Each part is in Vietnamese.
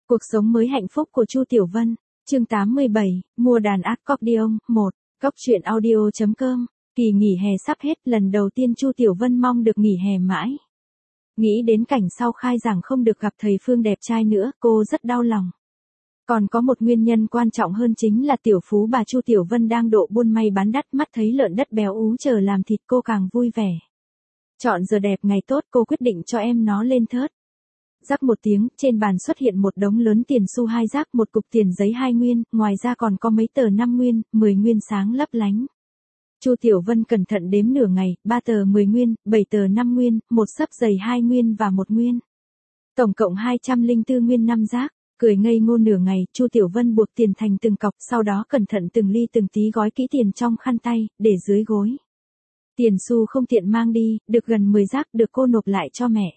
Cuộc sống mới hạnh phúc của Chu Tiểu Vân, chương 87, mua đàn accordion, 1, góc truyện audio.com, kỳ nghỉ hè sắp hết, lần đầu tiên Chu Tiểu Vân mong được nghỉ hè mãi. Nghĩ đến cảnh sau khai giảng không được gặp thầy Phương đẹp trai nữa, cô rất đau lòng. Còn có một nguyên nhân quan trọng hơn chính là tiểu phú bà Chu Tiểu Vân đang độ buôn may bán đắt, mắt thấy lợn đất béo ú chờ làm thịt cô càng vui vẻ. Chọn giờ đẹp ngày tốt, cô quyết định cho em nó lên thớt. Rắc một tiếng, trên bàn xuất hiện một đống lớn tiền xu 2 rác, một cục tiền giấy 2 nguyên, ngoài ra còn có mấy tờ 5 nguyên, 10 nguyên sáng lấp lánh. Chu Tiểu Vân cẩn thận đếm nửa ngày, 3 tờ 10 nguyên, 7 tờ 5 nguyên, một xấp giày 2 nguyên và 1 nguyên. Tổng cộng 204 nguyên 5 rác. Cười ngây ngô nửa ngày, Chu Tiểu Vân buộc tiền thành từng cọc, sau đó cẩn thận từng ly từng tí gói kỹ tiền trong khăn tay, để dưới gối. Tiền xu không tiện mang đi, được gần 10 rác được cô nộp lại cho mẹ.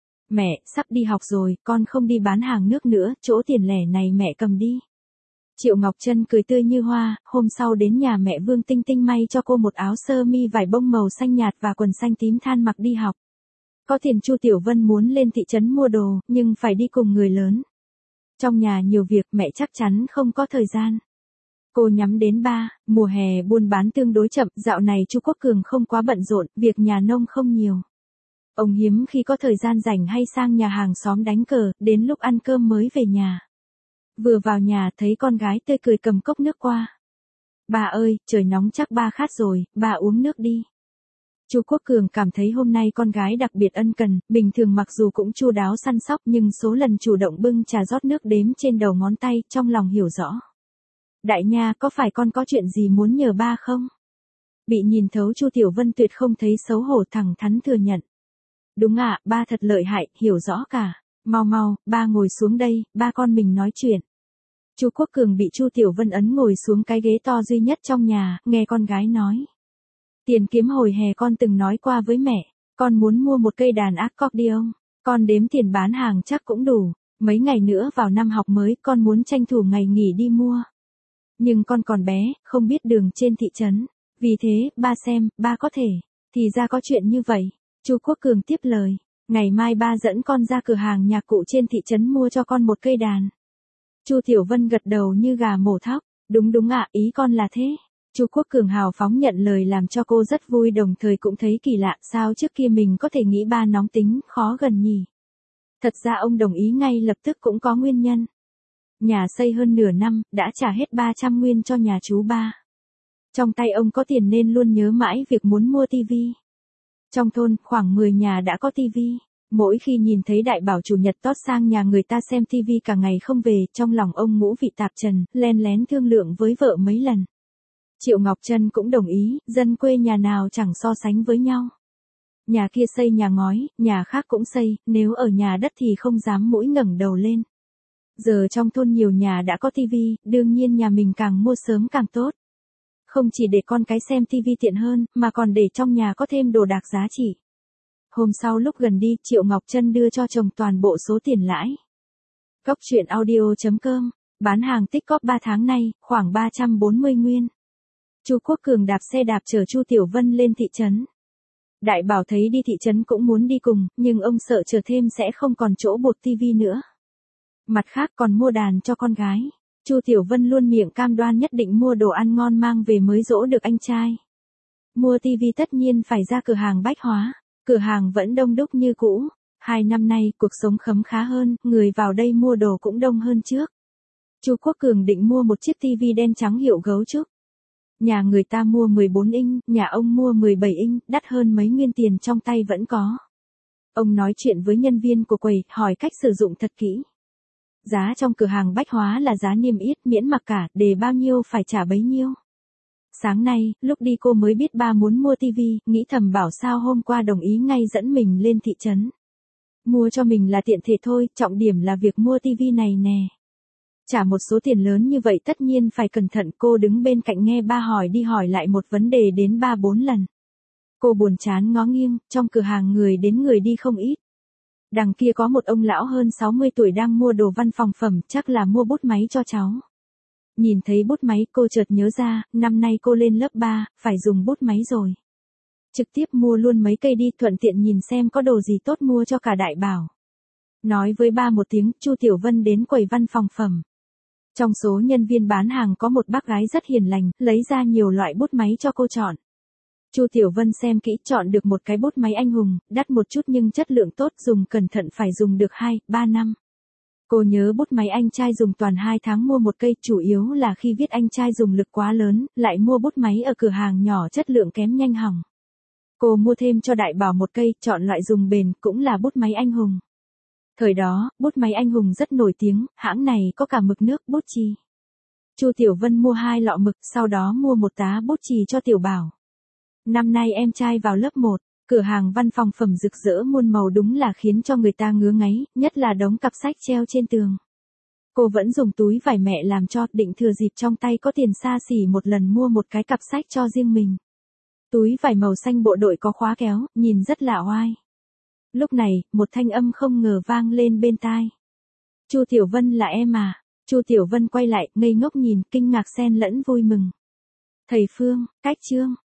Mẹ, sắp đi học rồi, con không đi bán hàng nước nữa, chỗ tiền lẻ này mẹ cầm đi. Triệu Ngọc Trân cười tươi như hoa, hôm sau đến nhà mẹ Vương Tinh Tinh may cho cô một áo sơ mi vải bông màu xanh nhạt và quần xanh tím than mặc đi học. Có tiền Chu Tiểu Vân muốn lên thị trấn mua đồ, nhưng phải đi cùng người lớn. Trong nhà nhiều việc, mẹ chắc chắn không có thời gian. Cô nhắm đến mùa hè buôn bán tương đối chậm, dạo này Chu Quốc Cường không quá bận rộn, việc nhà nông không nhiều. Ông hiếm khi có thời gian rảnh hay sang nhà hàng xóm đánh cờ, đến lúc ăn cơm mới về nhà. Vừa vào nhà thấy con gái tươi cười cầm cốc nước qua. Bà ơi, trời nóng chắc ba khát rồi, bà uống nước đi. Chu Quốc Cường cảm thấy hôm nay con gái đặc biệt ân cần, bình thường mặc dù cũng chu đáo săn sóc nhưng số lần chủ động bưng trà rót nước đếm trên đầu ngón tay, trong lòng hiểu rõ. Đại nha, có phải con có chuyện gì muốn nhờ ba không? Bị nhìn thấu Chu Tiểu Vân tuyệt không thấy xấu hổ, thẳng thắn thừa nhận. Đúng ạ, ba thật lợi hại, hiểu rõ cả. Mau, ba ngồi xuống đây, ba con mình nói chuyện. Chu Quốc Cường bị Chu Tiểu Vân ấn ngồi xuống cái ghế to duy nhất trong nhà, nghe con gái nói. Tiền kiếm hồi hè con từng nói qua với mẹ, con muốn mua một cây đàn accordion, con đếm tiền bán hàng chắc cũng đủ, mấy ngày nữa vào năm học mới con muốn tranh thủ ngày nghỉ đi mua. Nhưng con còn bé, không biết đường trên thị trấn, vì thế, ba xem, ba có thể, thì ra có chuyện như vậy. Chu Quốc Cường tiếp lời, ngày mai ba dẫn con ra cửa hàng nhạc cụ trên thị trấn mua cho con một cây đàn. Chu Tiểu Vân gật đầu như gà mổ thóc, đúng ạ, ý con là thế. Chu Quốc Cường hào phóng nhận lời làm cho cô rất vui, đồng thời cũng thấy kỳ lạ, sao trước kia mình có thể nghĩ ba nóng tính, khó gần nhỉ. Thật ra ông đồng ý ngay lập tức cũng có nguyên nhân. Nhà xây hơn nửa năm, đã trả hết 300 nguyên cho nhà chú ba. Trong tay ông có tiền nên luôn nhớ mãi việc muốn mua tivi. Trong thôn, khoảng 10 nhà đã có tivi. Mỗi khi nhìn thấy đại bảo chủ nhật tót sang nhà người ta xem tivi cả ngày không về, trong lòng ông ngũ vị tạp trần, len lén thương lượng với vợ mấy lần. Triệu Ngọc Trân cũng đồng ý, dân quê nhà nào chẳng so sánh với nhau. Nhà kia xây nhà ngói, nhà khác cũng xây, nếu ở nhà đất thì không dám mũi ngẩng đầu lên. Giờ trong thôn nhiều nhà đã có tivi, đương nhiên nhà mình càng mua sớm càng tốt. Không chỉ để con cái xem tivi tiện hơn, mà còn để trong nhà có thêm đồ đạc giá trị. Hôm sau lúc gần đi, Triệu Ngọc Trân đưa cho chồng toàn bộ số tiền lãi. Góc truyện audio.com, bán hàng tích cóp 3 tháng nay, khoảng 340 nguyên. Chu Quốc Cường đạp xe đạp chở Chu Tiểu Vân lên thị trấn. Đại bảo thấy đi thị trấn cũng muốn đi cùng, nhưng ông sợ chờ thêm sẽ không còn chỗ buộc tivi nữa. Mặt khác còn mua đàn cho con gái. Chu Tiểu Vân luôn miệng cam đoan nhất định mua đồ ăn ngon mang về mới dỗ được anh trai. Mua tivi tất nhiên phải ra cửa hàng bách hóa, cửa hàng vẫn đông đúc như cũ. 2 năm nay cuộc sống khấm khá hơn, người vào đây mua đồ cũng đông hơn trước. Chu Quốc Cường định mua một chiếc tivi đen trắng hiệu gấu trúc. Nhà người ta mua 14 inch, nhà ông mua 17 inch, đắt hơn mấy nguyên tiền trong tay vẫn có. Ông nói chuyện với nhân viên của quầy, hỏi cách sử dụng thật kỹ. Giá trong cửa hàng bách hóa là giá niêm yết, miễn mặc cả, để bao nhiêu phải trả bấy nhiêu. Sáng nay, lúc đi cô mới biết ba muốn mua tivi, nghĩ thầm bảo sao hôm qua đồng ý ngay dẫn mình lên thị trấn. Mua cho mình là tiện thể thôi, trọng điểm là việc mua tivi này nè. Trả một số tiền lớn như vậy tất nhiên phải cẩn thận, cô đứng bên cạnh nghe ba hỏi đi hỏi lại một vấn đề đến 3-4 lần. Cô buồn chán ngó nghiêng, trong cửa hàng người đến người đi không ít. Đằng kia có một ông lão hơn 60 tuổi đang mua đồ văn phòng phẩm, chắc là mua bút máy cho cháu. Nhìn thấy bút máy cô chợt nhớ ra, năm nay cô lên lớp 3, phải dùng bút máy rồi. Trực tiếp mua luôn mấy cây đi, thuận tiện nhìn xem có đồ gì tốt mua cho cả đại bảo. Nói với ba một tiếng, Chu Tiểu Vân đến quầy văn phòng phẩm. Trong số nhân viên bán hàng có một bác gái rất hiền lành, lấy ra nhiều loại bút máy cho cô chọn. Chu Tiểu Vân xem kỹ, chọn được một cái bút máy anh hùng, đắt một chút nhưng chất lượng tốt, dùng cẩn thận phải dùng được 2-3 năm. Cô nhớ bút máy anh trai dùng toàn 2 tháng mua một cây, chủ yếu là khi viết anh trai dùng lực quá lớn, lại mua bút máy ở cửa hàng nhỏ chất lượng kém nhanh hỏng. Cô mua thêm cho Đại Bảo một cây, chọn loại dùng bền, cũng là bút máy anh hùng. Thời đó, bút máy anh hùng rất nổi tiếng, hãng này có cả mực nước, bút chì. Chu Tiểu Vân mua 2 lọ mực, sau đó mua một tá bút chì cho Tiểu Bảo. Năm nay em trai vào lớp 1, cửa hàng văn phòng phẩm rực rỡ muôn màu đúng là khiến cho người ta ngứa ngáy, nhất là đống cặp sách treo trên tường. Cô vẫn dùng túi vải mẹ làm cho, định thừa dịp trong tay có tiền xa xỉ một lần mua một cái cặp sách cho riêng mình. Túi vải màu xanh bộ đội có khóa kéo, nhìn rất lạ oai. Lúc này, một thanh âm không ngờ vang lên bên tai. Chu Tiểu Vân là em à? Chu Tiểu Vân quay lại, ngây ngốc nhìn, kinh ngạc xen lẫn vui mừng. Thầy Phương, cách chương.